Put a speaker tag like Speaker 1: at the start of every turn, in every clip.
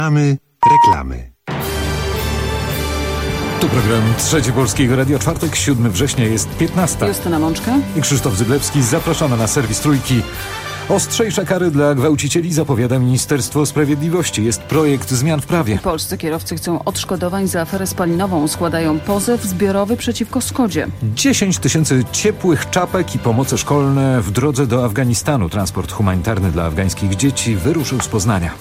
Speaker 1: Reklamy.
Speaker 2: Tu program Trzeci Polskiego Radia, czwartek, 7 września, jest 15.
Speaker 3: Justyna Mączka
Speaker 2: I Krzysztof Zyglewski. Zapraszamy na serwis Trójki. Ostrzejsze kary dla gwałcicieli zapowiada Ministerstwo Sprawiedliwości. Jest projekt zmian w prawie.
Speaker 3: Polscy kierowcy chcą odszkodowań za aferę spalinową. Składają pozew zbiorowy przeciwko Skodzie.
Speaker 2: 10 tysięcy ciepłych czapek i pomoce szkolne w drodze do Afganistanu. Transport humanitarny dla afgańskich dzieci wyruszył z Poznania.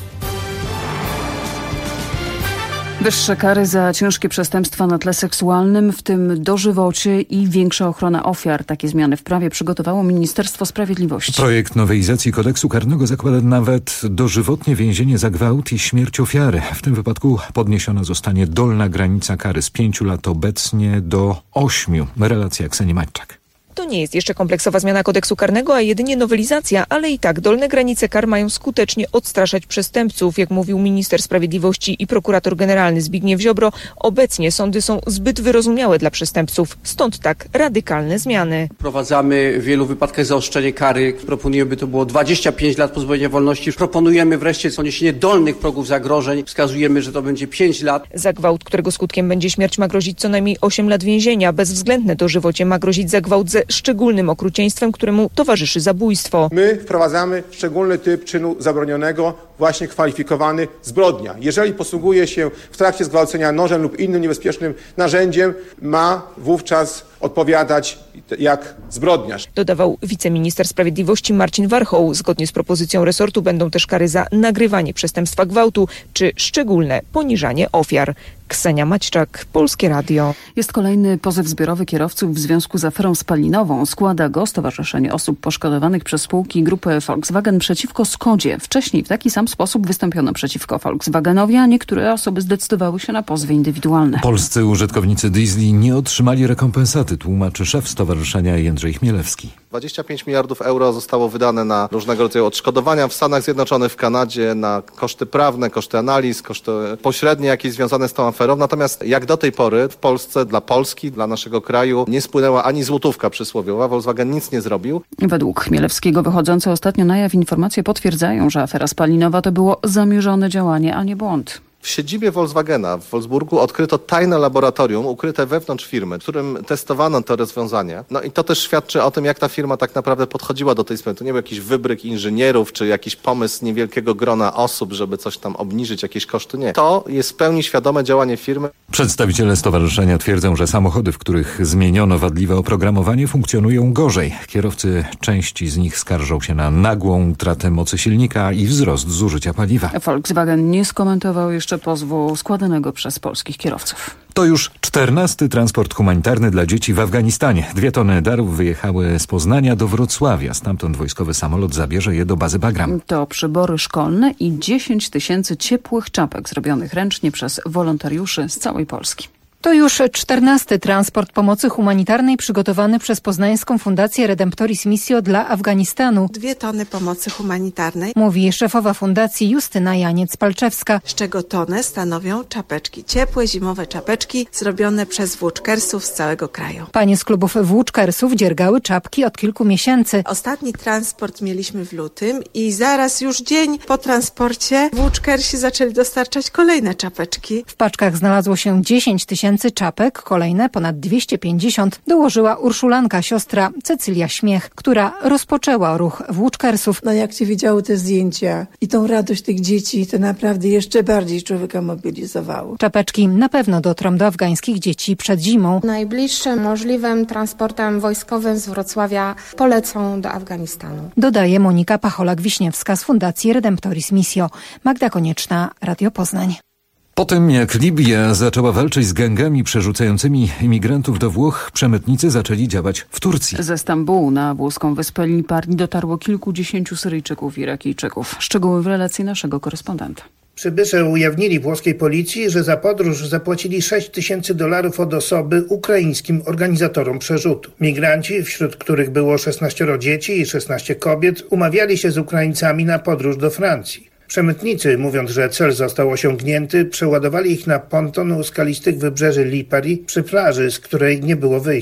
Speaker 3: Wyższe kary za ciężkie przestępstwa na tle seksualnym, w tym dożywocie, i większa ochrona ofiar. Takie zmiany w prawie przygotowało Ministerstwo Sprawiedliwości.
Speaker 2: Projekt nowelizacji kodeksu karnego zakłada nawet dożywotnie więzienie za gwałt i śmierć ofiary. W tym wypadku podniesiona zostanie dolna granica kary z 5 lat obecnie do 8. Relacja Kseni Maćczak.
Speaker 4: To nie jest jeszcze kompleksowa zmiana kodeksu karnego, a jedynie nowelizacja, ale i tak dolne granice kar mają skutecznie odstraszać przestępców. Jak mówił minister sprawiedliwości i prokurator generalny Zbigniew Ziobro, obecnie sądy są zbyt wyrozumiałe dla przestępców, stąd tak radykalne zmiany.
Speaker 5: Wprowadzamy w wielu wypadkach zaostrzenie kary. Proponujemy, by to było 25 lat pozbawienia wolności. Proponujemy wreszcie zniesienie dolnych progów zagrożeń. Wskazujemy, że to będzie 5 lat.
Speaker 4: Za gwałt, którego skutkiem będzie śmierć, ma grozić co najmniej 8 lat więzienia. Bezwzględne dożywocie ma grozić za gwałt ze szczególnym okrucieństwem, któremu towarzyszy zabójstwo.
Speaker 6: My wprowadzamy szczególny typ czynu zabronionego, właśnie kwalifikowany zbrodnia. Jeżeli posługuje się w trakcie zgwałcenia nożem lub innym niebezpiecznym narzędziem, ma wówczas odpowiadać jak zbrodniarz.
Speaker 4: Dodawał wiceminister sprawiedliwości Marcin Warchoł. Zgodnie z propozycją resortu będą też kary za nagrywanie przestępstwa gwałtu czy szczególne poniżanie ofiar. Ksenia Maćczak, Polskie Radio.
Speaker 3: Jest kolejny pozew zbiorowy kierowców w związku z aferą spalinową. Składa go Stowarzyszenie Osób Poszkodowanych przez spółki grupy Volkswagen przeciwko Skodzie. Wcześniej w taki sam sposób wystąpiono przeciwko Volkswagenowi, a niektóre osoby zdecydowały się na pozwy indywidualne.
Speaker 2: Polscy użytkownicy diesli nie otrzymali rekompensaty, tłumaczy szef stowarzyszenia Jędrzej Chmielewski.
Speaker 7: 25 miliardów euro zostało wydane na różnego rodzaju odszkodowania w Stanach Zjednoczonych, w Kanadzie, na koszty prawne, koszty analiz, koszty pośrednie jakieś związane z tą aferą. Natomiast jak do tej pory w Polsce, dla Polski, dla naszego kraju nie spłynęła ani złotówka przysłowiowa. Volkswagen nic nie zrobił.
Speaker 3: Według Chmielewskiego wychodzące ostatnio na jaw informacje potwierdzają, że afera spalinowa to było zamierzone działanie, a nie błąd.
Speaker 7: W siedzibie Volkswagena w Wolfsburgu odkryto tajne laboratorium ukryte wewnątrz firmy, w którym testowano to rozwiązanie. No i to też świadczy o tym, jak ta firma tak naprawdę podchodziła do tej sprawy. To nie był jakiś wybryk inżynierów, czy jakiś pomysł niewielkiego grona osób, żeby coś tam obniżyć, jakieś koszty. Nie. To jest w pełni świadome działanie firmy.
Speaker 2: Przedstawiciele stowarzyszenia twierdzą, że samochody, w których zmieniono wadliwe oprogramowanie, funkcjonują gorzej. Kierowcy części z nich skarżą się na nagłą utratę mocy silnika i wzrost zużycia paliwa.
Speaker 3: Volkswagen nie skomentował jeszcze pozwu składanego przez polskich kierowców.
Speaker 2: To już 14. transport humanitarny dla dzieci w Afganistanie. 2 tony darów wyjechały z Poznania do Wrocławia. Stamtąd wojskowy samolot zabierze je do bazy Bagram.
Speaker 3: To przybory szkolne i 10 tysięcy ciepłych czapek zrobionych ręcznie przez wolontariuszy z całej Polski.
Speaker 8: To już 14. transport pomocy humanitarnej przygotowany przez Poznańską Fundację Redemptoris Missio dla Afganistanu.
Speaker 9: 2 tony pomocy humanitarnej,
Speaker 8: mówi szefowa fundacji Justyna Janiec-Palczewska.
Speaker 9: Z czego tonę stanowią czapeczki. Ciepłe, zimowe czapeczki zrobione przez włóczkersów z całego kraju.
Speaker 8: Panie z klubów włóczkersów dziergały czapki od kilku miesięcy.
Speaker 9: Ostatni transport mieliśmy w lutym i zaraz już dzień po transporcie włóczkersi zaczęli dostarczać kolejne czapeczki.
Speaker 8: W paczkach znalazło się 10 tysięcy czapek, kolejne ponad 250 dołożyła Urszulanka, siostra Cecylia Śmiech, która rozpoczęła ruch włóczkersów.
Speaker 10: No jak się widziało te zdjęcia i tą radość tych dzieci, to naprawdę jeszcze bardziej człowieka mobilizowało.
Speaker 8: Czapeczki na pewno dotrą do afgańskich dzieci przed zimą.
Speaker 11: Najbliższym możliwym transportem wojskowym z Wrocławia polecą do Afganistanu.
Speaker 8: Dodaje Monika Pacholak-Wiśniewska z Fundacji Redemptoris Missio. Magda Konieczna, Radio Poznań.
Speaker 2: Po tym, jak Libia zaczęła walczyć z gangami przerzucającymi imigrantów do Włoch, przemytnicy zaczęli działać w Turcji.
Speaker 3: Ze Stambułu na włoską wyspę Lipari dotarło kilkudziesięciu Syryjczyków i Irakijczyków. Szczegóły w relacji naszego korespondenta.
Speaker 12: Przybysze ujawnili włoskiej policji, że za podróż zapłacili $6,000 od osoby ukraińskim organizatorom przerzutu. Migranci, wśród których było 16 dzieci i 16 kobiet, umawiali się z Ukraińcami na podróż do Francji. Przemytnicy, mówiąc, że cel został osiągnięty, przeładowali ich na ponton u skalistych wybrzeży Lipari przy plaży, z której nie było wyjścia.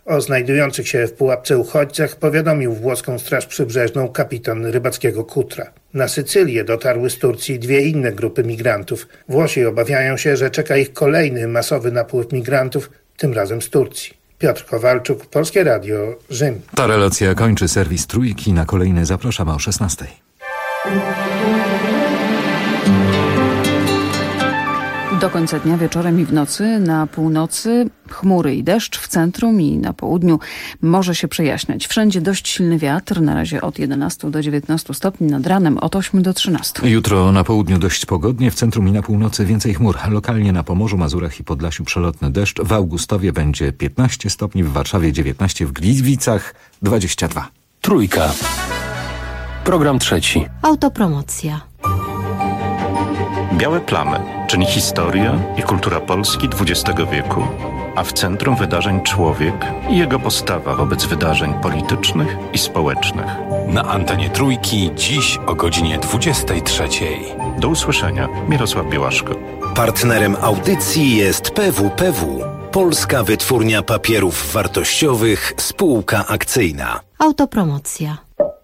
Speaker 12: O znajdujących się w pułapce uchodźcach powiadomił włoską Straż Przybrzeżną kapitan rybackiego Kutra. Na Sycylię dotarły z Turcji 2 inne grupy migrantów. Włosi obawiają się, że czeka ich kolejny masowy napływ migrantów, tym razem z Turcji. Piotr Kowalczuk, Polskie Radio, Rzym.
Speaker 2: Ta relacja kończy serwis Trójki. Na kolejny zapraszamy o 16:00.
Speaker 3: Do końca dnia, wieczorem i w nocy, na północy chmury i deszcz, w centrum i na południu może się przejaśniać. Wszędzie dość silny wiatr, na razie od 11 do 19 stopni, nad ranem od 8 do 13.
Speaker 2: Jutro na południu dość pogodnie, w centrum i na północy więcej chmur. Lokalnie na Pomorzu, Mazurach i Podlasiu przelotny deszcz. W Augustowie będzie 15 stopni, w Warszawie 19, w Gliwicach 22.
Speaker 1: Trójka. Program trzeci.
Speaker 13: Autopromocja.
Speaker 14: Białe plamy, czyli historia i kultura Polski XX wieku, a w centrum wydarzeń człowiek i jego postawa wobec wydarzeń politycznych i społecznych.
Speaker 1: Na antenie Trójki dziś o godzinie 23:00.
Speaker 14: Do usłyszenia. Mirosław Białaszko.
Speaker 15: Partnerem audycji jest PWPW, Polska Wytwórnia Papierów Wartościowych, spółka akcyjna.
Speaker 13: Autopromocja.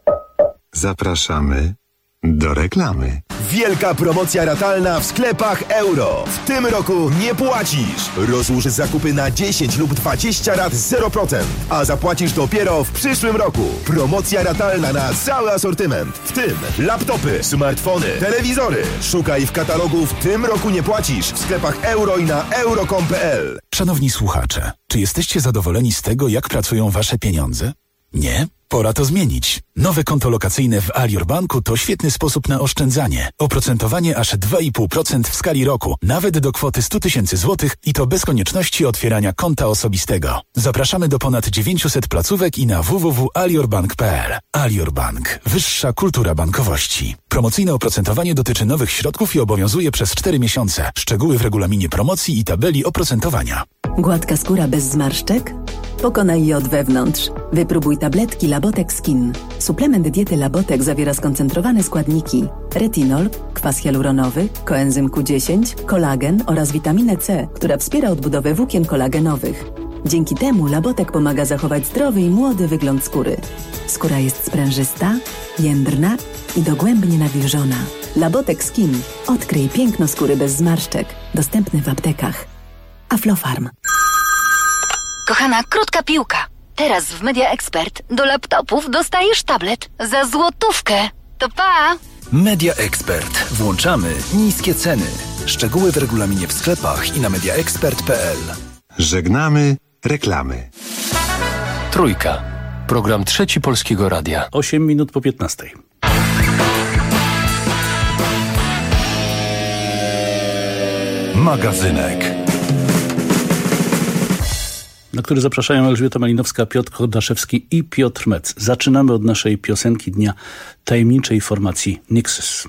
Speaker 16: Zapraszamy do reklamy.
Speaker 17: Wielka promocja ratalna w sklepach Euro. W tym roku nie płacisz. Rozłóż zakupy na 10 lub 20 rat 0%, a zapłacisz dopiero w przyszłym roku. Promocja ratalna na cały asortyment, w tym laptopy, smartfony, telewizory. Szukaj w katalogu "W tym roku nie płacisz" w sklepach Euro i na euro.com.pl.
Speaker 18: Szanowni słuchacze, czy jesteście zadowoleni z tego, jak pracują wasze pieniądze? Nie? Pora to zmienić. Nowe konto lokacyjne w Alior Banku to świetny sposób na oszczędzanie. Oprocentowanie aż 2,5% w skali roku, nawet do kwoty 100 000 złotych i to bez konieczności otwierania konta osobistego. Zapraszamy do ponad 900 placówek i na www.aliorbank.pl. Alior Bank. Wyższa kultura bankowości. Promocyjne oprocentowanie dotyczy nowych środków i obowiązuje przez 4 miesiące. Szczegóły w regulaminie promocji i tabeli oprocentowania.
Speaker 19: Gładka skóra bez zmarszczek? Pokonaj je od wewnątrz. Wypróbuj tabletki Labotek Skin. Suplement diety Labotek zawiera skoncentrowane składniki: retinol, kwas hialuronowy, koenzym Q10, kolagen oraz witaminę C, która wspiera odbudowę włókien kolagenowych. Dzięki temu Labotek pomaga zachować zdrowy i młody wygląd skóry. Skóra jest sprężysta, jędrna i dogłębnie nawilżona. Labotek Skin. Odkryj piękno skóry bez zmarszczek. Dostępny w aptekach. Aflofarm.
Speaker 20: Kochana, krótka piłka. Teraz w Media Expert do laptopów dostajesz tablet za złotówkę. To pa!
Speaker 21: Media Expert. Włączamy niskie ceny. Szczegóły w regulaminie w sklepach i na mediaexpert.pl.
Speaker 16: Żegnamy reklamy.
Speaker 1: Trójka. Program trzeci Polskiego Radia.
Speaker 22: 8 minut po 15:00.
Speaker 1: Magazynek,
Speaker 22: na który zapraszają Elżbieta Malinowska, Piotr Chodaszewski i Piotr Mec. Zaczynamy od naszej piosenki dnia, tajemniczej formacji Nixes.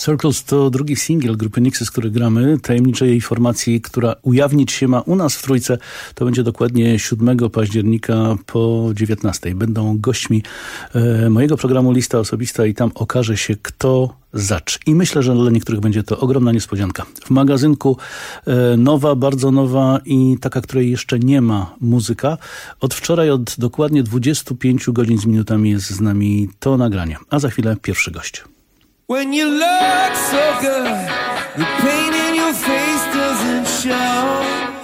Speaker 22: Circles to drugi singiel grupy Nixys, który gramy, tajemniczej formacji, która ujawnić się ma u nas w Trójce. To będzie dokładnie 7 października po 19. Będą gośćmi mojego programu Lista Osobista i tam okaże się, kto zacz. I myślę, że dla niektórych będzie to ogromna niespodzianka. W magazynku nowa, bardzo nowa i taka, której jeszcze nie ma muzyka. Od wczoraj, od dokładnie 25 godzin z minutami jest z nami to nagranie. A za chwilę pierwszy gość.
Speaker 5: When you look so good, the pain in your face doesn't show.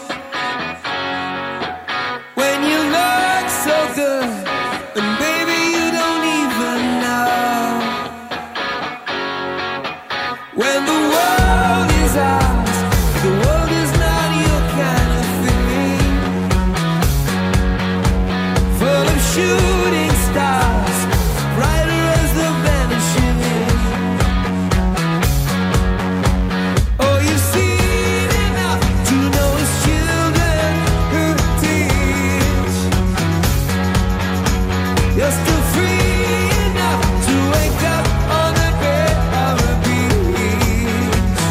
Speaker 5: When you look so good, and baby you don't even know. When the world is ours, the world is not your kind of thing. Full of shooting stars, brighter as the vanishing. You're still free enough to wake up on the bed of a beach.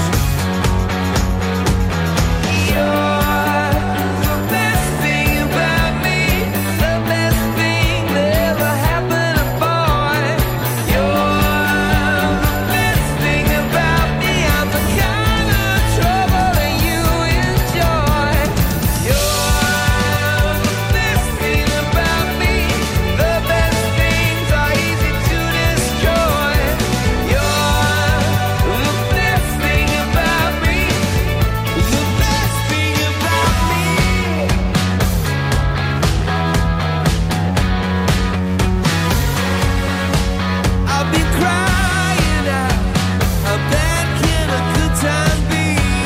Speaker 5: You're the best thing about me, the best thing that ever happened to a boy. You're the best thing about me, I'm the kind of trouble that you enjoy. You're the best thing about me, the best things are easy to destroy. You're the best thing about me, the best thing about me. I've been crying out, how bad can a good time be?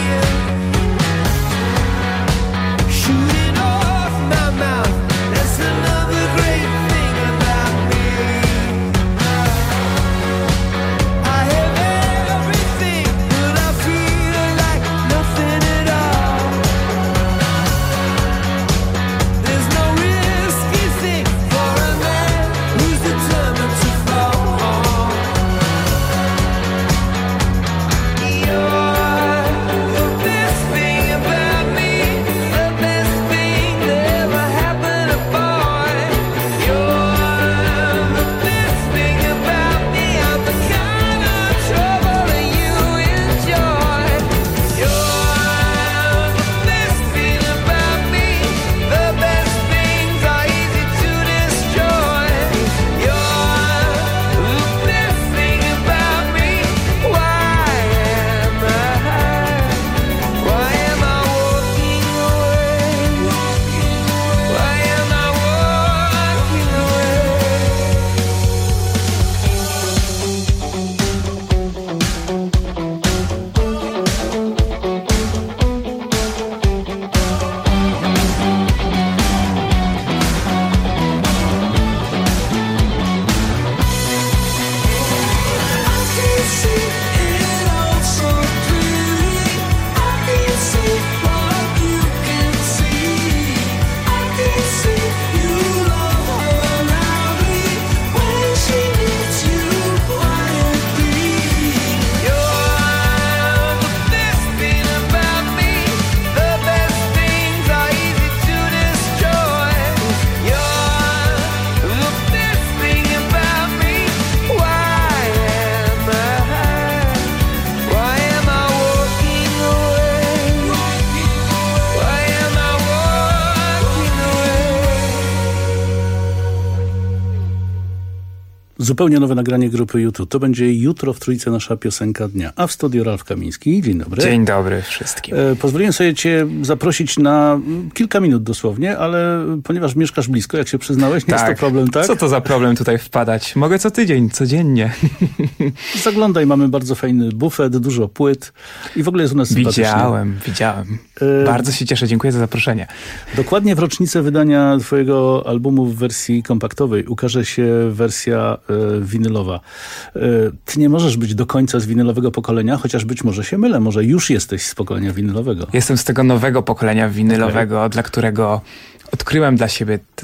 Speaker 5: Shooting off my mouth, that's another great thing about me. I have everything, but I feel like nothing at all. There's no risky thing for a man who's determined to fall. You're the best thing about me, the best thing that ever happened to a boy. You're the best thing about me, I'm the kind of trouble that you enjoy. You're the best thing about me, the best things are easy to destroy. You're the best thing about me. Why am I walking away? Why am I walking away?
Speaker 22: Zupełnie nowe nagranie grupy YouTube. To będzie jutro w Trójce nasza piosenka dnia. A w studiu Ralf Kamiński. Dzień dobry.
Speaker 6: Dzień dobry wszystkim.
Speaker 22: Pozwoliłem sobie cię zaprosić na kilka minut dosłownie, ale ponieważ mieszkasz blisko, jak się przyznałeś, nie jest to problem, tak?
Speaker 6: Co to za problem tutaj wpadać? Mogę co tydzień, codziennie.
Speaker 22: Zaglądaj, mamy bardzo fajny bufet, dużo płyt i w ogóle jest u nas sympatycznie.
Speaker 6: Widziałem. Bardzo się cieszę, dziękuję za zaproszenie.
Speaker 22: Dokładnie w rocznicę wydania twojego albumu w wersji kompaktowej ukaże się wersja winylowa. Ty nie możesz być do końca z winylowego pokolenia, chociaż być może się mylę, może już jesteś z pokolenia winylowego.
Speaker 6: Jestem z tego nowego pokolenia winylowego, dla którego odkryłem dla siebie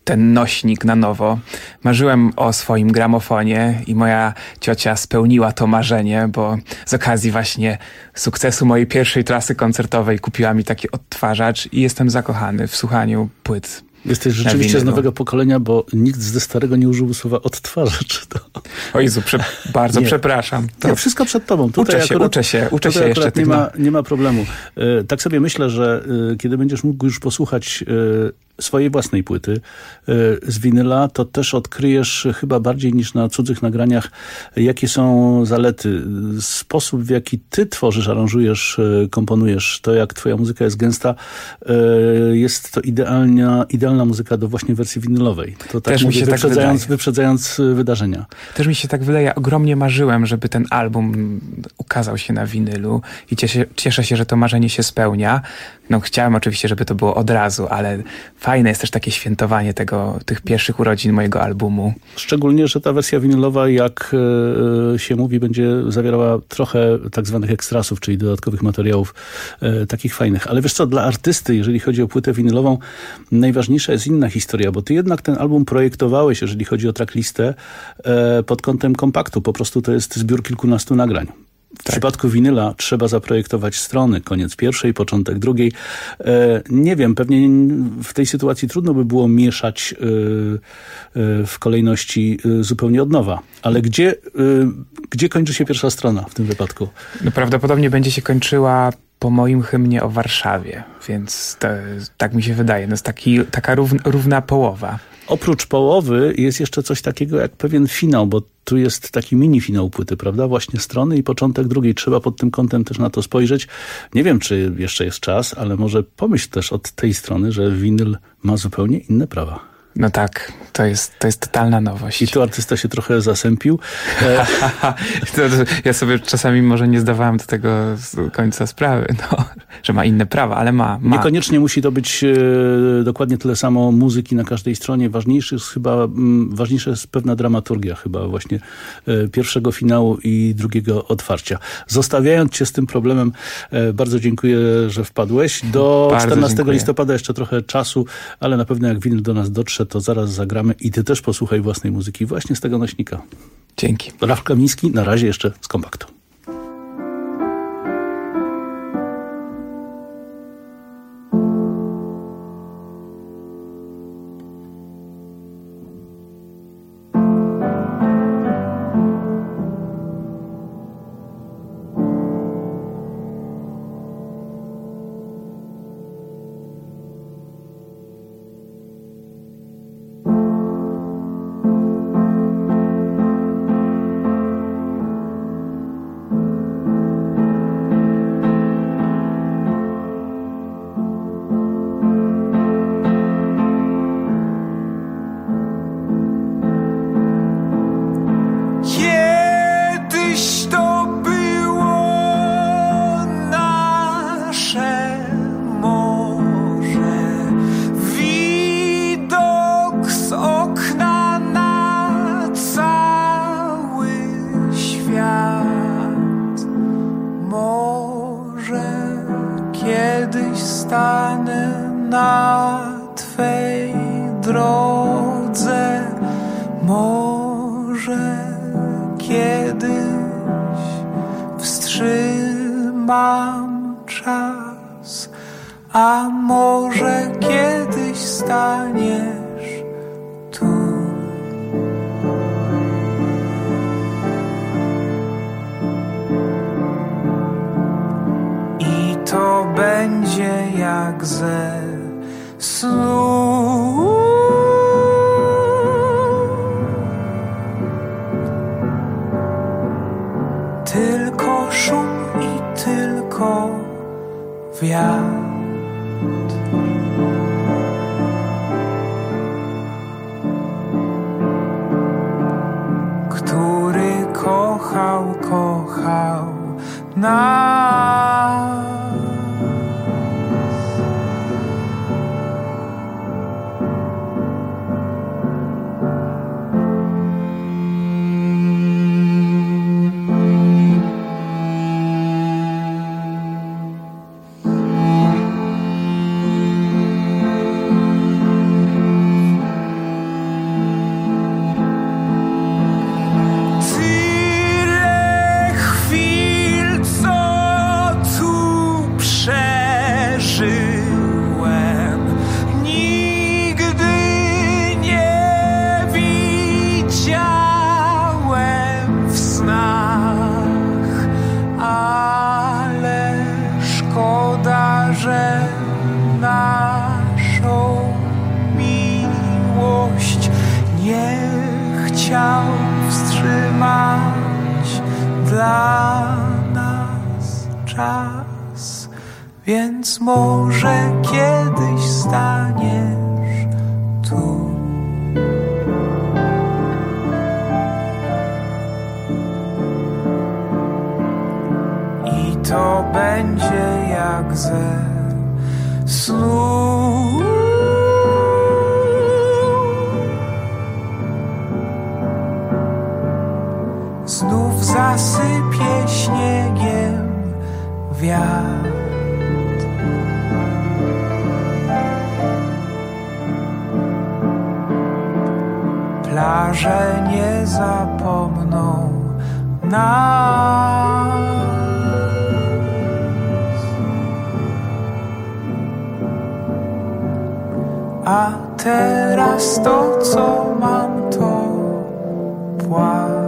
Speaker 6: ten nośnik na nowo. Marzyłem o swoim gramofonie i moja ciocia spełniła to marzenie, bo z okazji właśnie sukcesu mojej pierwszej trasy koncertowej kupiła mi taki odtwarzacz i jestem zakochany w słuchaniu płyt.
Speaker 22: Jesteś rzeczywiście z nowego pokolenia, bo nikt ze starego nie użył słowa odtwarzacz.
Speaker 6: O Jezu, bardzo przepraszam.
Speaker 22: To... Nie, wszystko przed tobą. Tutaj
Speaker 6: uczę się jeszcze.
Speaker 22: Nie ma problemu. Tak sobie myślę, że kiedy będziesz mógł już posłuchać swojej własnej płyty z winyla, to też odkryjesz chyba bardziej niż na cudzych nagraniach, jakie są zalety. Sposób, w jaki ty tworzysz, aranżujesz, komponujesz, to jak twoja muzyka jest gęsta, jest to idealna muzyka do właśnie wersji winylowej. To tak mówię, wyprzedzając wydarzenia.
Speaker 6: Też mi się tak wydaje, ogromnie marzyłem, żeby ten album ukazał się na winylu i cieszę się, że to marzenie się spełnia. No chciałem oczywiście, żeby to było od razu, ale fajne jest też takie świętowanie tych pierwszych urodzin mojego albumu.
Speaker 22: Szczególnie, że ta wersja winylowa, jak się mówi, będzie zawierała trochę tak zwanych ekstrasów, czyli dodatkowych materiałów takich fajnych. Ale wiesz co, dla artysty, jeżeli chodzi o płytę winylową, najważniejsza jest inna historia, bo ty jednak ten album projektowałeś, jeżeli chodzi o tracklistę, pod kątem kompaktu. Po prostu to jest zbiór kilkunastu nagrań. W przypadku winyla trzeba zaprojektować strony, koniec pierwszej, początek drugiej. Nie wiem, pewnie w tej sytuacji trudno by było mieszać w kolejności zupełnie od nowa. Ale gdzie kończy się pierwsza strona w tym wypadku?
Speaker 6: No prawdopodobnie będzie się kończyła po moim hymnie o Warszawie, więc tak mi się wydaje. No jest taka równa połowa.
Speaker 22: Oprócz połowy jest jeszcze coś takiego jak pewien finał, bo tu jest taki mini finał płyty, prawda? Właśnie strony i początek drugiej. Trzeba pod tym kątem też na to spojrzeć. Nie wiem, czy jeszcze jest czas, ale może pomyśl też od tej strony, że winyl ma zupełnie inne prawa.
Speaker 6: No tak, to jest totalna nowość.
Speaker 22: I tu artysta się trochę zasępił.
Speaker 6: Ja sobie czasami może nie zdawałem do tego z końca sprawy, że ma inne prawa, ale ma.
Speaker 22: Niekoniecznie musi to być dokładnie tyle samo muzyki na każdej stronie. Ważniejsza jest pewna dramaturgia chyba właśnie pierwszego finału i drugiego otwarcia. Zostawiając cię z tym problemem, bardzo dziękuję, że wpadłeś. Do 14 listopada jeszcze trochę czasu, ale na pewno jak winyl do nas dotrze, to zaraz zagramy i ty też posłuchaj własnej muzyki właśnie z tego nośnika.
Speaker 6: Dzięki.
Speaker 22: Rafał Kamiński, na razie jeszcze z kompaktu.
Speaker 5: Tylko szum i tylko wiatr. Który kochał nas. chciał wstrzymać dla nas czas, więc może kiedyś staniesz tu. I to będzie jak ze snu. Znów zasypie śniegiem wiatr. Plaże nie zapomną nas. A teraz to, co mam, to płacz.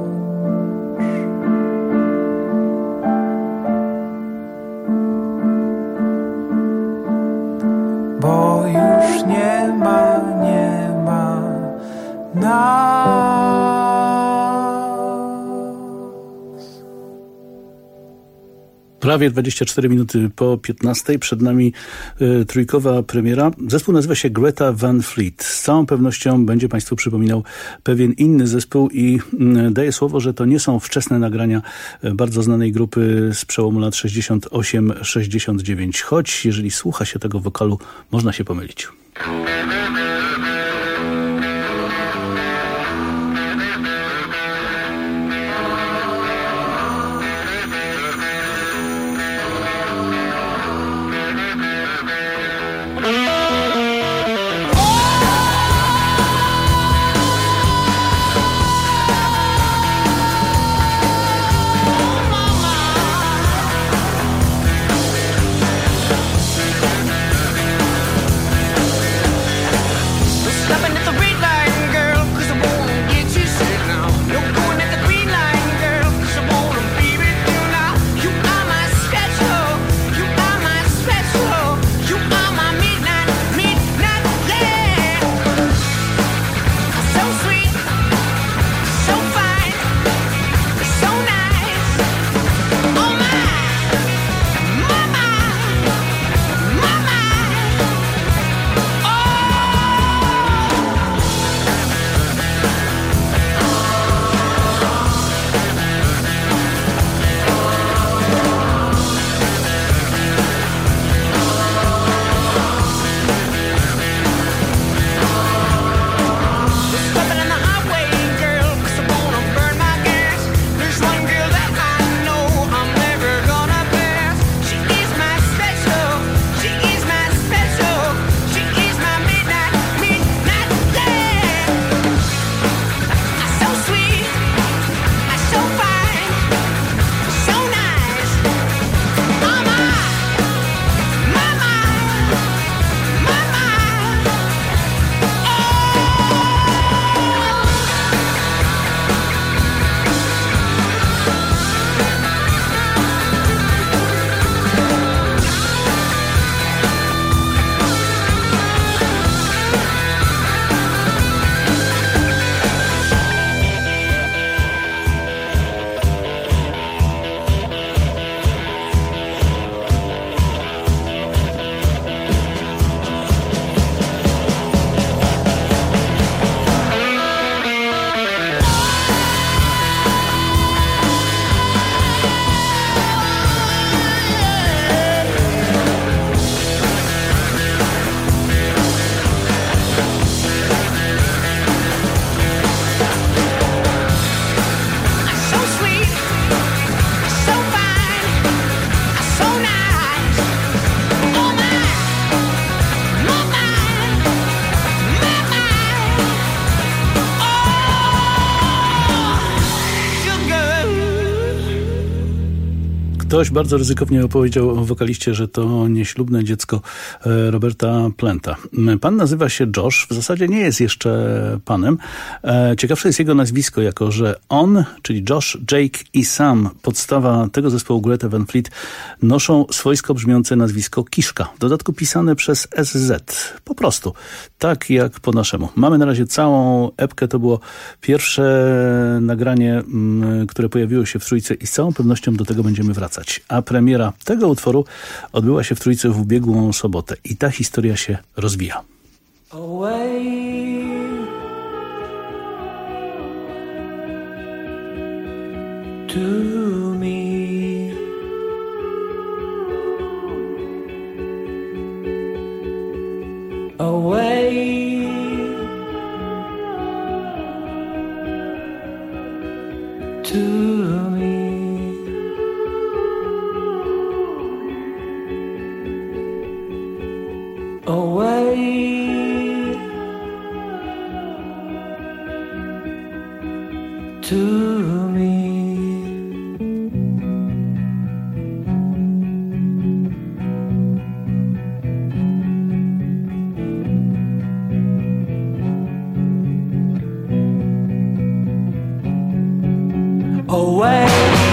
Speaker 5: Bo już nie ma nas.
Speaker 22: Prawie 24 minuty po 15. Przed nami trójkowa premiera. Zespół nazywa się Greta Van Fleet. Z całą pewnością będzie Państwu przypominał pewien inny zespół i daję słowo, że to nie są wczesne nagrania bardzo znanej grupy z przełomu lat 68-69. Choć jeżeli słucha się tego wokalu, można się pomylić. Ktoś bardzo ryzykownie opowiedział o wokaliście, że to nieślubne dziecko Roberta Planta. Pan nazywa się Josh, w zasadzie nie jest jeszcze panem. Ciekawsze jest jego nazwisko, jako że on, czyli Josh, Jake i Sam, podstawa tego zespołu Greta Van Fleet, noszą swojsko brzmiące nazwisko Kiszka. W dodatku pisane przez SZ. Po prostu. Tak jak po naszemu. Mamy na razie całą epkę. To było pierwsze nagranie, które pojawiło się w Trójce i z całą pewnością do tego będziemy wracać. A premiera tego utworu odbyła się w Trójce w ubiegłą sobotę. I ta historia się rozwija.
Speaker 5: Away to me. Away to me. Away to me. Away.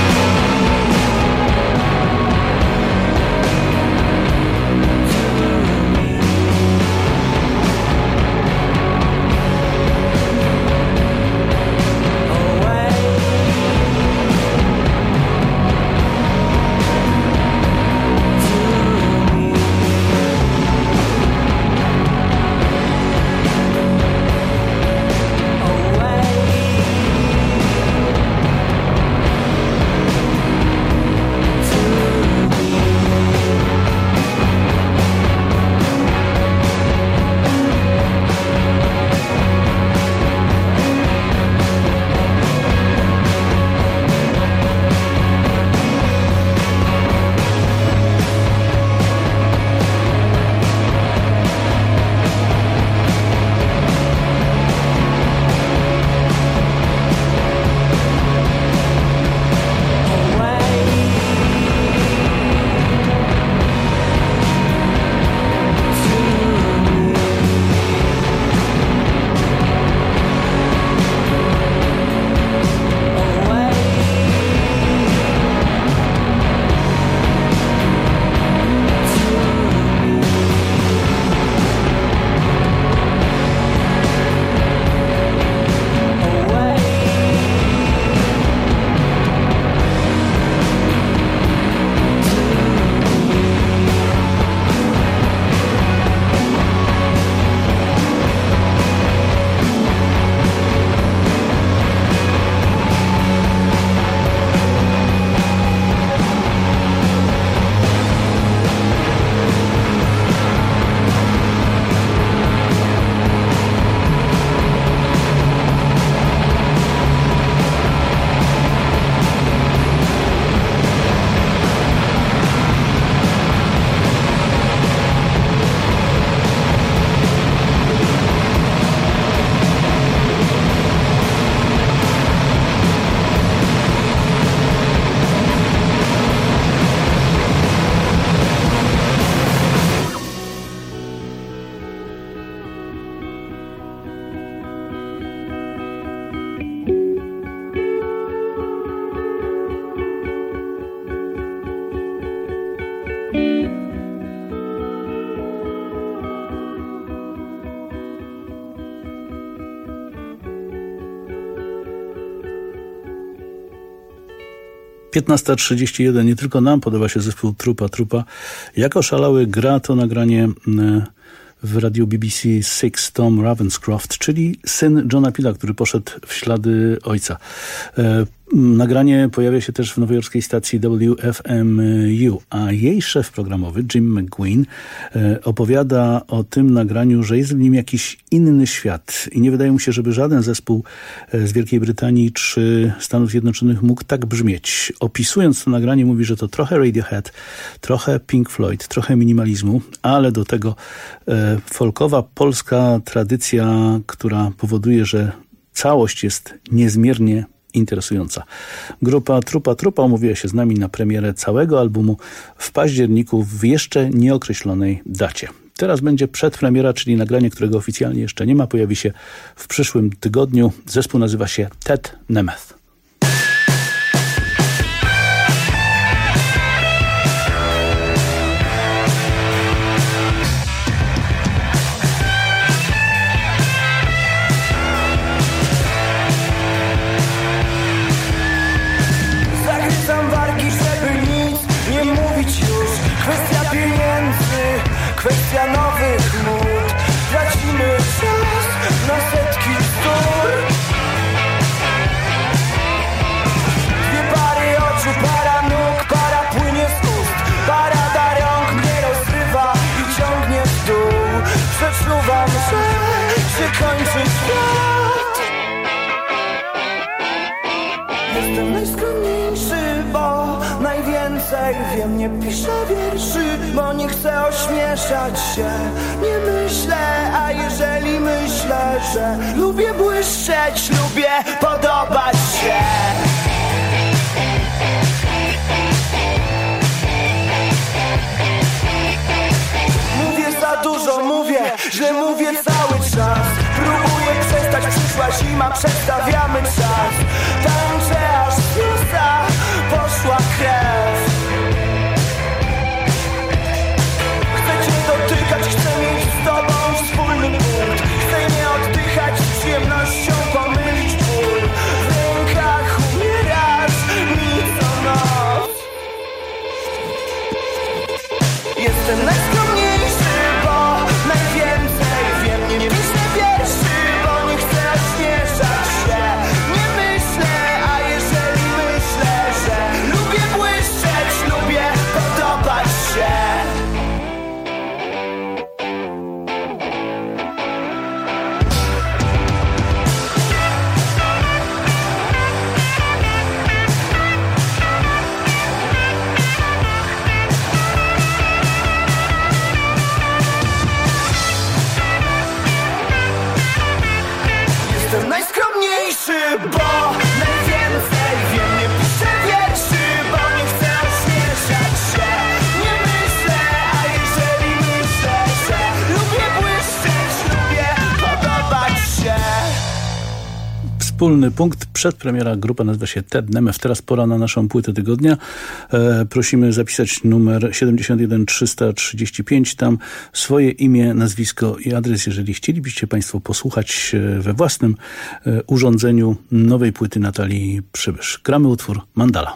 Speaker 22: Piętnasta 31. Nie tylko nam podoba się zespół Trupa. Jak oszalały gra to nagranie w radiu BBC Six Tom Ravenscroft, czyli syn Johna Pilla, który poszedł w ślady ojca. Nagranie pojawia się też w nowojorskiej stacji WFMU, a jej szef programowy, Jim McGuinn, opowiada o tym nagraniu, że jest w nim jakiś inny świat i nie wydaje mu się, żeby żaden zespół z Wielkiej Brytanii czy Stanów Zjednoczonych mógł tak brzmieć. Opisując to nagranie mówi, że to trochę Radiohead, trochę Pink Floyd, trochę minimalizmu, ale do tego folkowa polska tradycja, która powoduje, że całość jest niezmiernie interesująca. Grupa Trupa umówiła się z nami na premierę całego albumu w październiku w jeszcze nieokreślonej dacie. Teraz będzie przedpremiera, czyli nagranie, którego oficjalnie jeszcze nie ma. Pojawi się w przyszłym tygodniu. Zespół nazywa się Ted Nemeth.
Speaker 5: Zachęcam wargi, żeby nic nie mówić już. Kwestia pieniędzy, kwestia nowych mód. Tracimy czas na setki bzdur. Dwie pary oczu, para nóg, para płynie z ust. Parada rąk mnie rozrywa i ciągnie w dół. Przeczuwam, że się kończy świat. Jestem najskromniejszy, bo najwięcej wiem. Nie piszę wierszy, bo nie chcę ośmieszać się. Nie myślę, a jeżeli myślę, że lubię błyszczeć, lubię podobać się. Mówię za dużo, mówię, że mówię cały czas. Próbuję przestać, przyszła zima, przestawiamy czas. Tańczę aż z usta poszła krew. Chcę cię dotykać, chcę mieć z tobą wspólny punkt. Chcę nie oddychać, z przyjemnością pomylić ból. W rękach umierasz mi co noc. Jestem najskromniejszy, bo najwięcej wiem. Nie piszę wierszy, bo nie chcę ośmieszać się. Nie myślę, a jeżeli myślę, że lubię błyszczeć, lubię podobać się. Jestem najskromniejszy, bo najwięcej wiem. Nie piszę wierszy, bo nie chcę ośmieszać się. Nie myślę, a jeżeli myślę, że lubię błyszczeć, lubię podobać się.
Speaker 22: Wspólny punkt, przedpremiera, grupa nazywa się Ted Nemeth. Teraz pora na naszą płytę tygodnia. Prosimy zapisać numer 71 335. Tam swoje imię, nazwisko i adres, jeżeli chcielibyście państwo posłuchać we własnym urządzeniu nowej płyty Natalii Przybysz. Gramy utwór Mandala.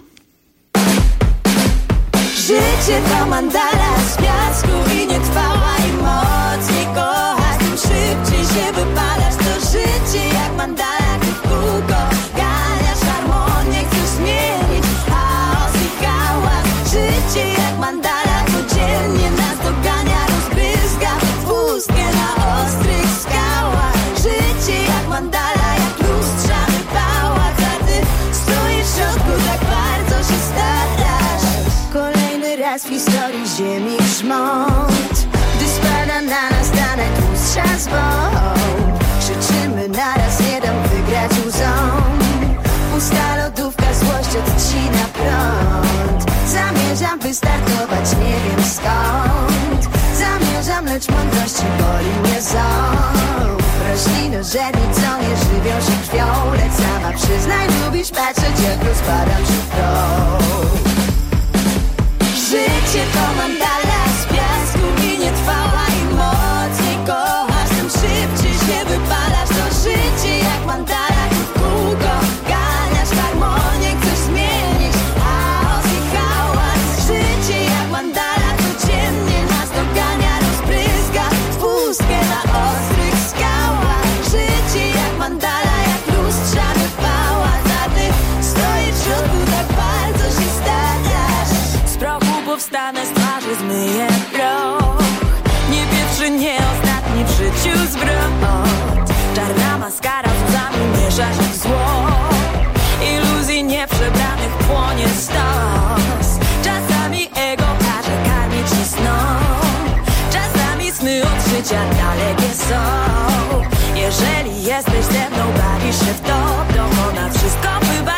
Speaker 4: Życie to mandala z piasku i nie trwała i mocniej kochasz, tym szybciej się wypalasz. To życie jak mandala, ty w kółko ganiasz harmonię, chcesz zmienić chaos i hałas. Życie jak mandala, codziennie nas dogania, rozbryzga pustkę na ostrych skałach. Życie jak mandala, jak lustrzany pałac, a ty stoisz w środku, tak bardzo się starasz. Kolejny raz w historii ziemi grzmot, gdy spada na nas dane tłustrza zwąt. Krzyczymy naraz, nie dam wygrać łzą. Pusta lodówka, złość odcina prąd. Zamierzam wystartować, nie wiem skąd. Zamierzam, lecz mądrości boli mnie ząb. Roślinożerni, co nie żywią się krwią, lecz sama przyznaj, lubisz patrzeć, jak rozpadam się w proch. Życie to mandala z piasku i nie trwała i mocniej kochasz, tym szybciej się wypalasz. To życie jak mandala, w kółko ganiasz harmonię, chcesz zmienić chaos i hałas. Życie jak mandala, codziennie nas dogania, rozbryzga pustkę na ostrych skałach. Życie jak mandala, jak lustrzany pałac, a ty stoisz w środku, tak bardzo się starasz. Z prochu powstanę, z twarzy zmyję proch. Nie pierwszy, nie ostatni w życiu zwrot. Czarna maskara z łzami miesza się w zło. Iluzji nieprzebranych płonie stos. Czasami ego każe karmić się sną. Czasami sny od życia dalekie są. Jeżeli jesteś ze mną, bawisz się w to, to ponad wszystko chyba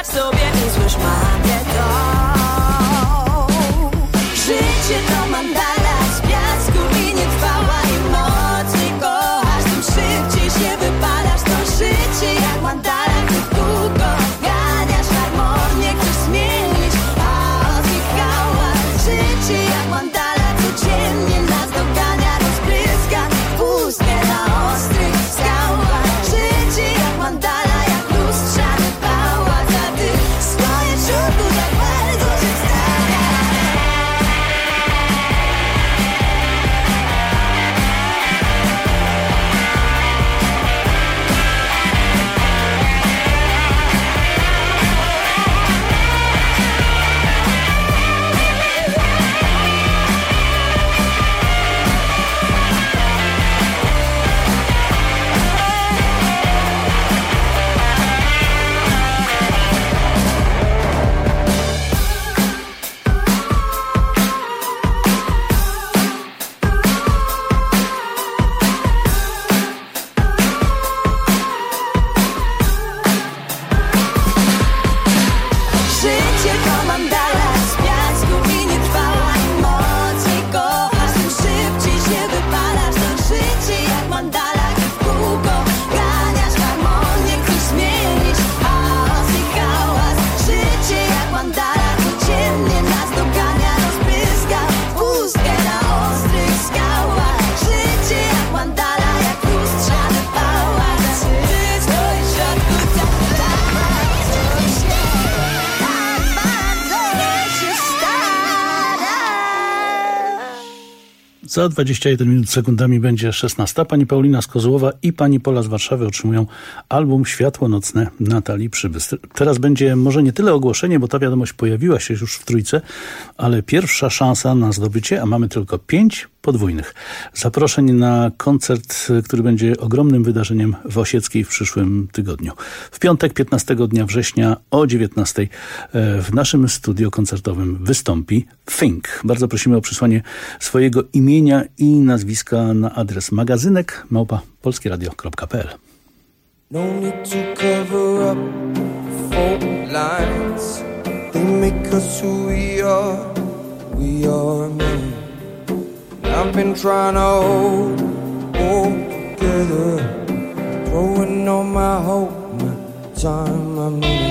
Speaker 22: Za 21 minut sekundami będzie 16. Pani Paulina z Kozłowa i pani Pola z Warszawy otrzymują album Światło nocne Natalii Przybysz. Teraz będzie może nie tyle ogłoszenie, bo ta wiadomość pojawiła się już w Trójce, ale pierwsza szansa na zdobycie, a mamy tylko 5 podwójnych zaproszeń na koncert, który będzie ogromnym wydarzeniem w Osieckiej w przyszłym tygodniu. W piątek 15 dnia września o 19 w naszym studio koncertowym wystąpi Think. Bardzo prosimy o przysłanie swojego imienia i nazwiska na adres magazynek@polskieradio.pl.
Speaker 5: No need to cover up fault lines. They make us who we are men. I've been trying to hold together, throwing all my hope, my time, my money.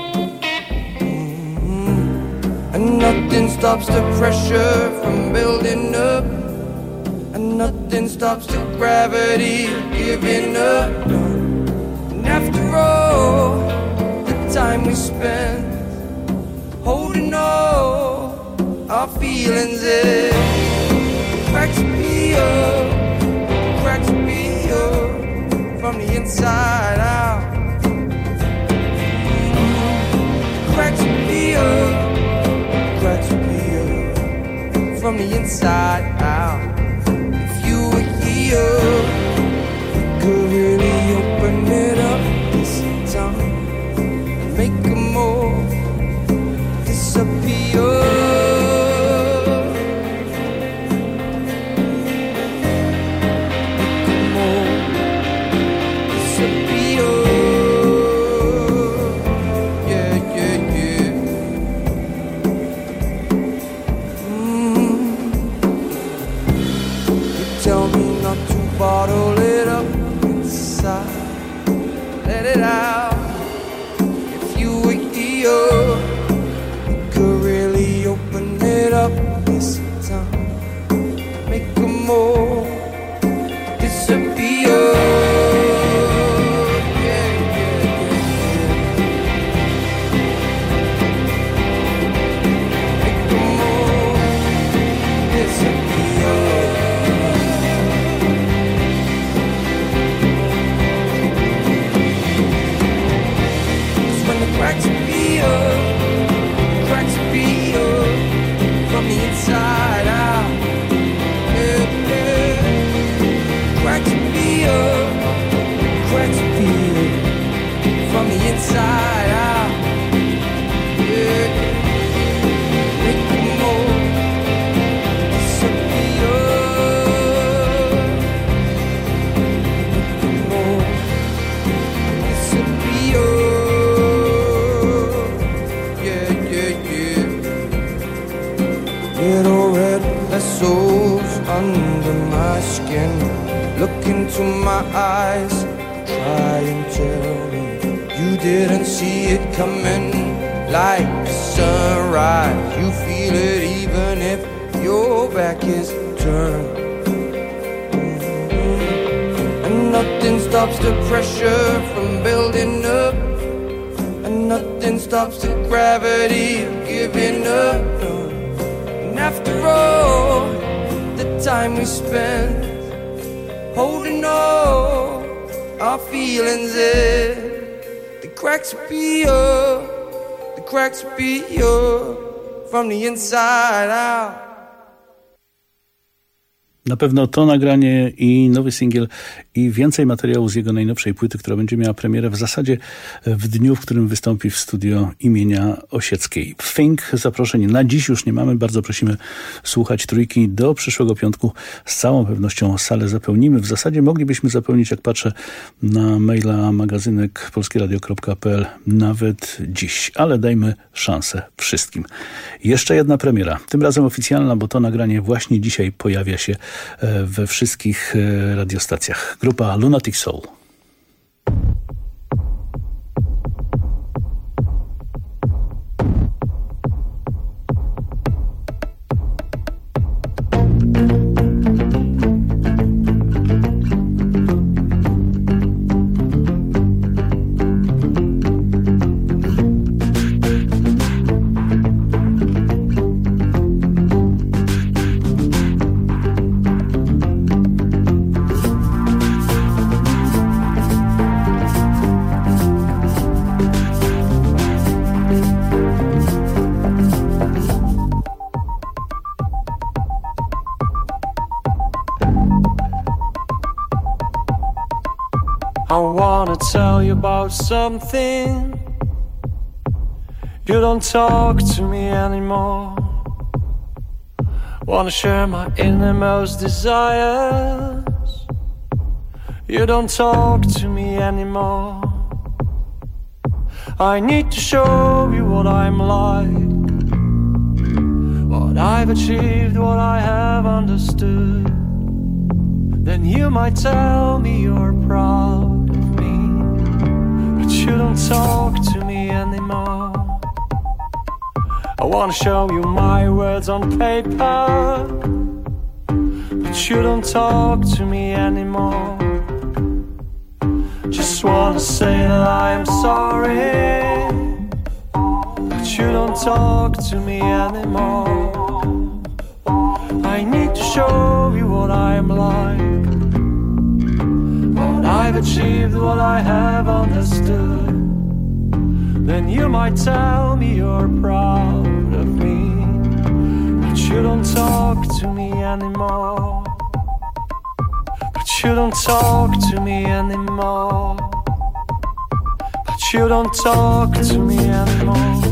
Speaker 5: And nothing stops the pressure from building up, and nothing stops the gravity giving up. And after all the time we spent holding all our feelings in, cracks me up from the inside out. Cracks me up from the inside out. If you were here, we could really open it up this time, make them all disappear. Bottle it up inside, let it out. If you were here, we could really open it up this time, make them all disappear. Inside out, yeah, yeah. Cracks me up from the inside out, yeah, yeah. Make them all disappear, make them all disappear, yeah, yeah, yeah. Little red vessels under my skin, look into my eyes, try and tell me you didn't see it coming. Like sunrise, you feel it even if your back is turned. And nothing stops the pressure from building up, and nothing stops the gravity of giving up. After all the time we spent holding all our feelings in, the cracks be up from the inside out.
Speaker 22: Na pewno to nagranie i nowy singiel i więcej materiału z jego najnowszej płyty, która będzie miała premierę w zasadzie w dniu, w którym wystąpi w studio imienia Osieckiej. Think zaproszeń na dziś już nie mamy. Bardzo prosimy słuchać Trójki do przyszłego piątku. Z całą pewnością salę zapełnimy. W zasadzie moglibyśmy zapełnić, jak patrzę na maila magazynek polskieradio.pl nawet dziś. Ale dajmy szansę wszystkim. Jeszcze jedna premiera. Tym razem oficjalna, bo to nagranie właśnie dzisiaj pojawia się we wszystkich radiostacjach. Grupa Lunatic Soul.
Speaker 5: I wanna tell you about something. You don't talk to me anymore. Wanna share my innermost desires. You don't talk to me anymore. I need to show you what I'm like, what I've achieved, what I have understood. Then you might tell me you're proud of me, but you don't talk to me anymore. I wanna show you my words on paper, but you don't talk to me anymore. Just wanna say that I am sorry, but you don't talk to me anymore. I need to show you what I am like, what I've achieved, what I have understood. Then you might tell me you're proud of me, but you don't talk to me anymore. But you don't talk to me anymore. But you don't talk to me anymore.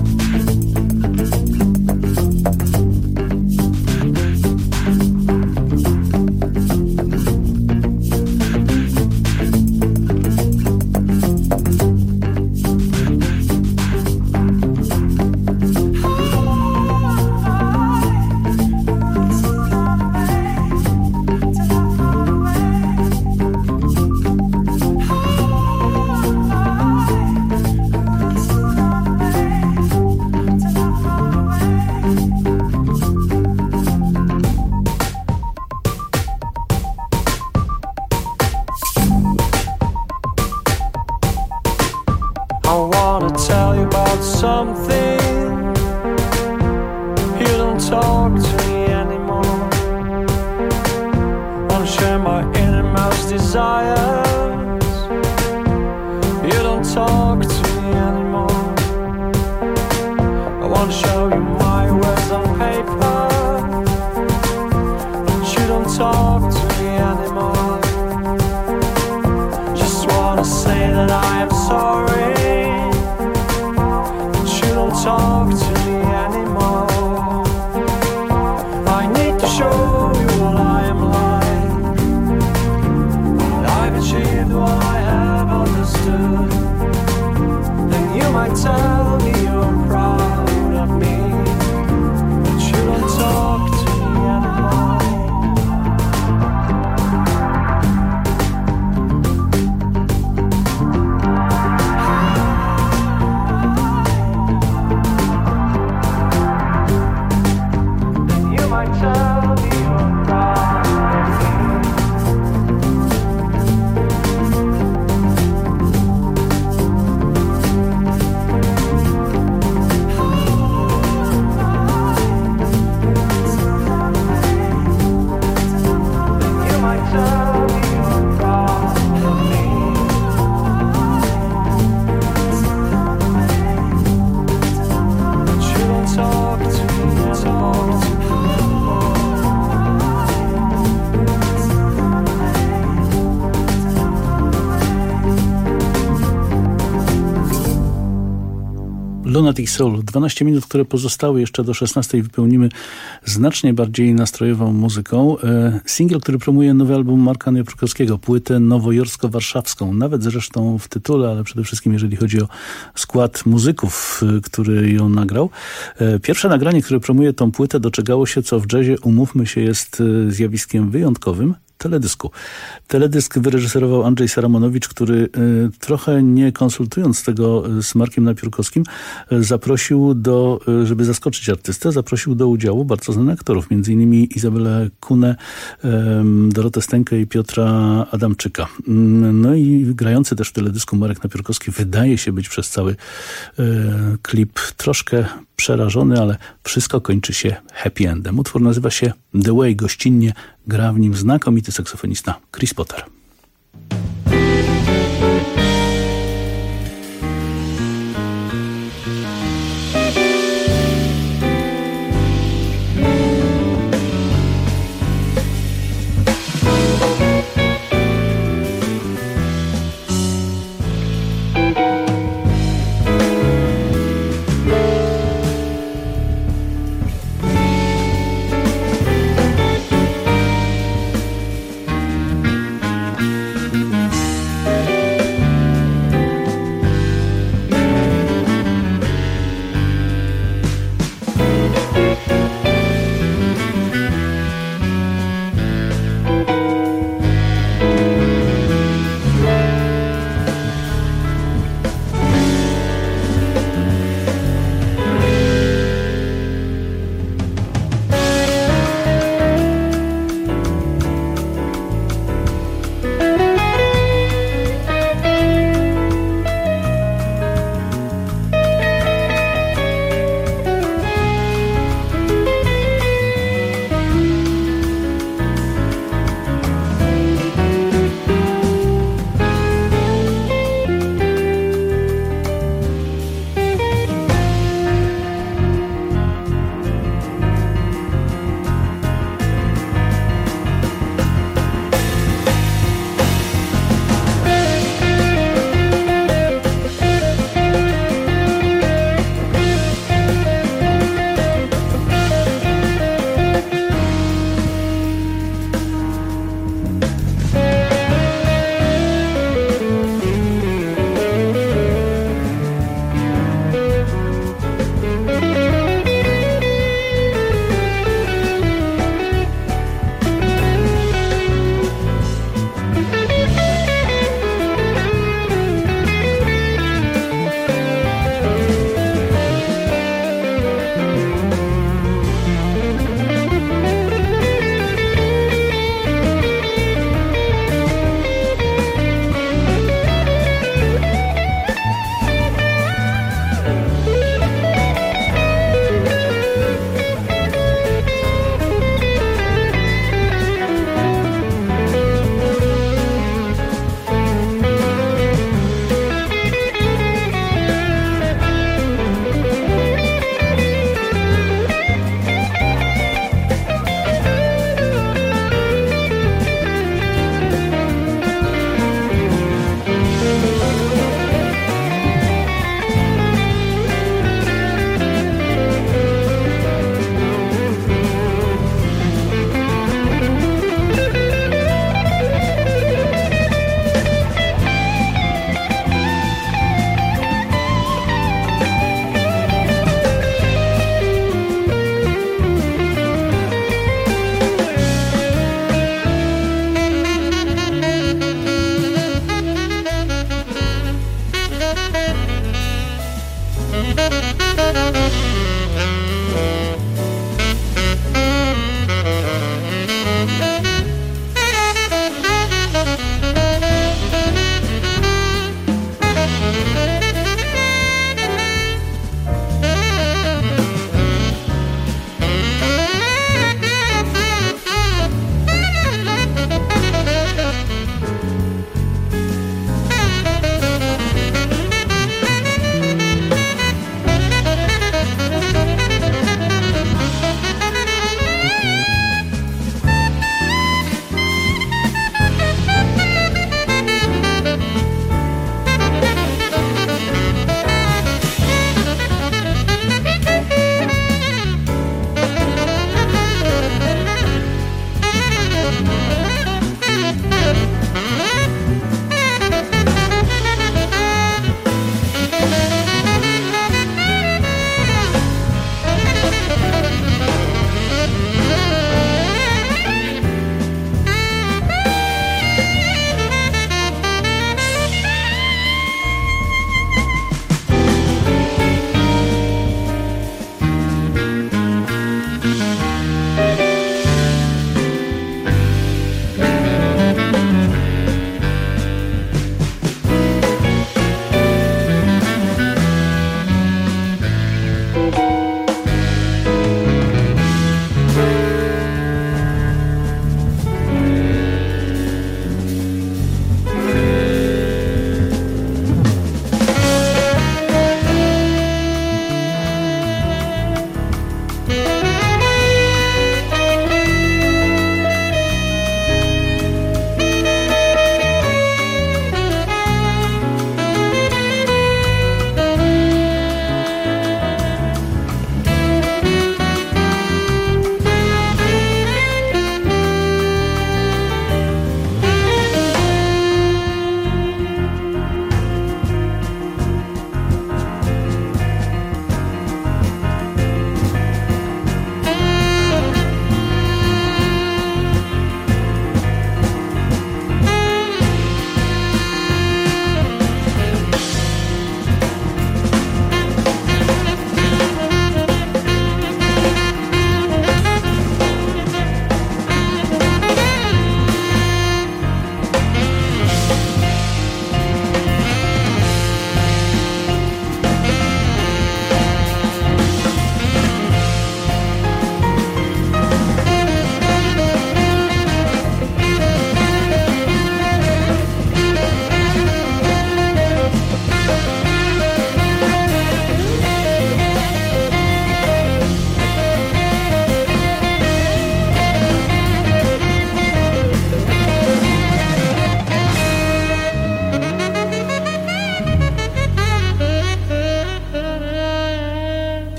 Speaker 22: Lunatic Soul. 12 minut, które pozostały jeszcze do 16 wypełnimy znacznie bardziej nastrojową muzyką. Singiel, który promuje nowy album Marka Nieprokowskiego, płytę nowojorsko-warszawską. Nawet zresztą w tytule, ale przede wszystkim jeżeli chodzi o skład muzyków, który ją nagrał. Pierwsze nagranie, które promuje tą płytę, doczekało się, co w jazzie, umówmy się, jest zjawiskiem wyjątkowym. Teledysku. Teledysk wyreżyserował Andrzej Saramonowicz, który trochę nie konsultując tego z Markiem Napiórkowskim, zaprosił żeby zaskoczyć artystę, zaprosił do udziału bardzo znanych aktorów, m.in. Izabelę Kunę, Dorotę Stękę i Piotra Adamczyka. No i grający też w teledysku Marek Napiórkowski wydaje się być przez cały klip troszkę przerażony, ale wszystko kończy się happy endem. Utwór nazywa się The Way, gościnnie gra w nim znakomity saksofonista Chris Potter.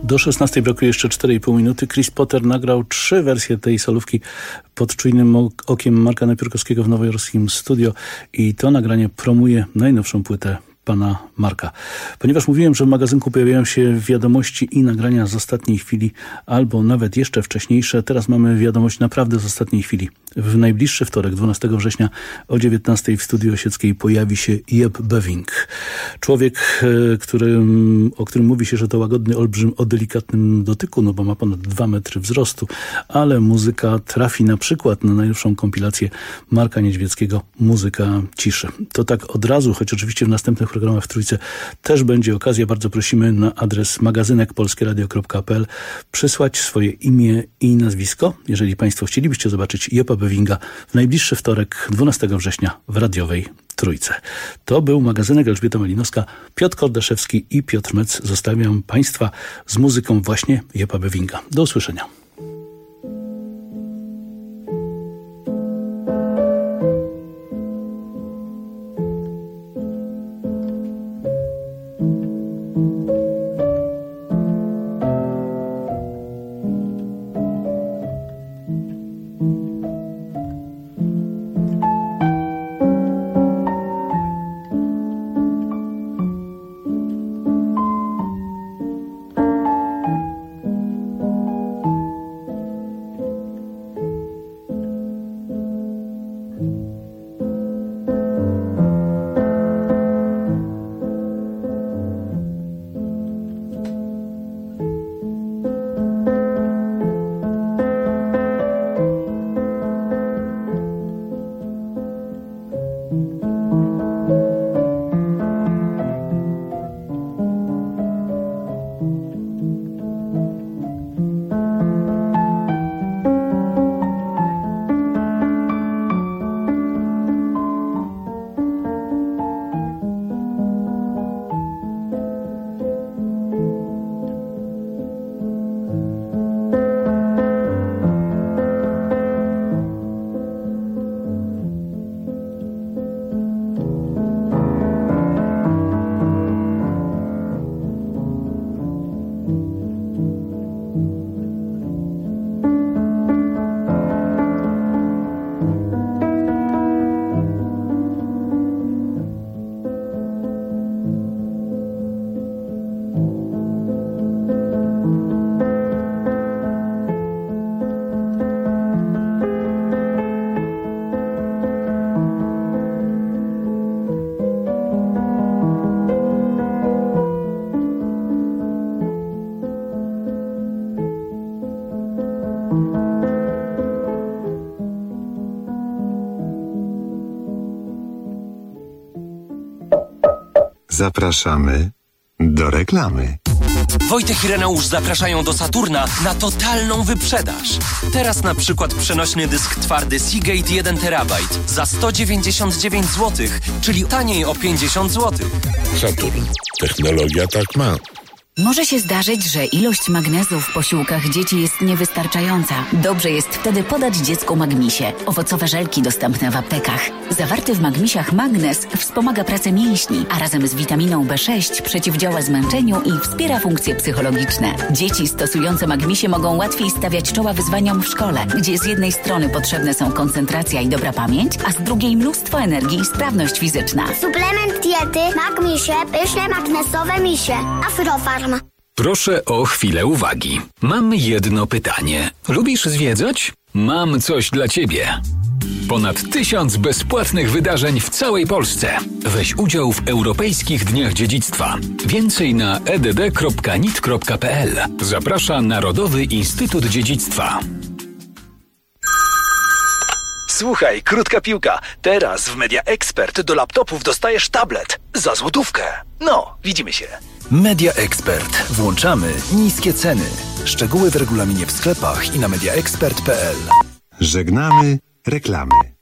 Speaker 22: Do 16 brakuje jeszcze 4,5 minuty. Chris Potter nagrał 3 wersje tej solówki pod czujnym okiem Marka Napiórkowskiego w nowojorskim studio i to nagranie promuje najnowszą płytę pana Marka. Ponieważ mówiłem, że w magazynku pojawiają się wiadomości i nagrania z ostatniej chwili, albo nawet jeszcze wcześniejsze, teraz mamy wiadomość naprawdę z ostatniej chwili. W najbliższy wtorek, 12 września o 19 w Studiu Osieckiej pojawi się Jeb Beving. Człowiek, o którym mówi się, że to łagodny olbrzym o delikatnym dotyku, no bo ma ponad 2 metry wzrostu, ale muzyka trafi na przykład na najnowszą kompilację Marka Niedźwieckiego Muzyka ciszy. To tak od razu, choć oczywiście w następnych programach w Trójce też będzie okazja. Bardzo prosimy na adres magazynek.polskieradio.pl przysłać swoje imię i nazwisko, jeżeli państwo chcielibyście zobaczyć Jepa Bevinga w najbliższy wtorek, 12 września w radiowej Trójce. To był magazynek. Elżbieta Malinowska, Piotr Kordaszewski i Piotr Mec. Zostawiam państwa z muzyką właśnie Jepa Bevinga. Do usłyszenia.
Speaker 16: Zapraszamy do reklamy.
Speaker 1: Wojtek i Reneusz zapraszają do Saturna na totalną wyprzedaż. Teraz na przykład przenośny dysk twardy Seagate 1 TB za 199 zł, czyli taniej o 50 zł.
Speaker 7: Saturn. Technologia tak ma.
Speaker 20: Może się zdarzyć, że ilość magnezu w posiłkach dzieci jest niewystarczająca. Dobrze jest wtedy podać dziecku Magmisie. Owocowe żelki dostępne w aptekach. Zawarty w Magmisiach magnez wspomaga pracę mięśni, a razem z witaminą B6 przeciwdziała zmęczeniu i wspiera funkcje psychologiczne. Dzieci stosujące Magmisie mogą łatwiej stawiać czoła wyzwaniom w szkole, gdzie z jednej strony potrzebne są koncentracja i dobra pamięć, a z drugiej mnóstwo energii i sprawność fizyczna.
Speaker 9: Suplement diety Magmisie, pyszne magnesowe misie. Afrofarm.
Speaker 23: Proszę o chwilę uwagi. Mam jedno pytanie. Lubisz zwiedzać? Mam coś dla Ciebie. Ponad 1000 bezpłatnych wydarzeń w całej Polsce. Weź udział w Europejskich Dniach Dziedzictwa. Więcej na edd.nit.pl. Zaprasza Narodowy Instytut Dziedzictwa.
Speaker 21: Słuchaj, krótka piłka. Teraz w Media Expert do laptopów dostajesz tablet za złotówkę. No, widzimy się. Media Expert. Włączamy niskie ceny. Szczegóły w regulaminie w sklepach i na mediaexpert.pl.
Speaker 16: Żegnamy reklamy.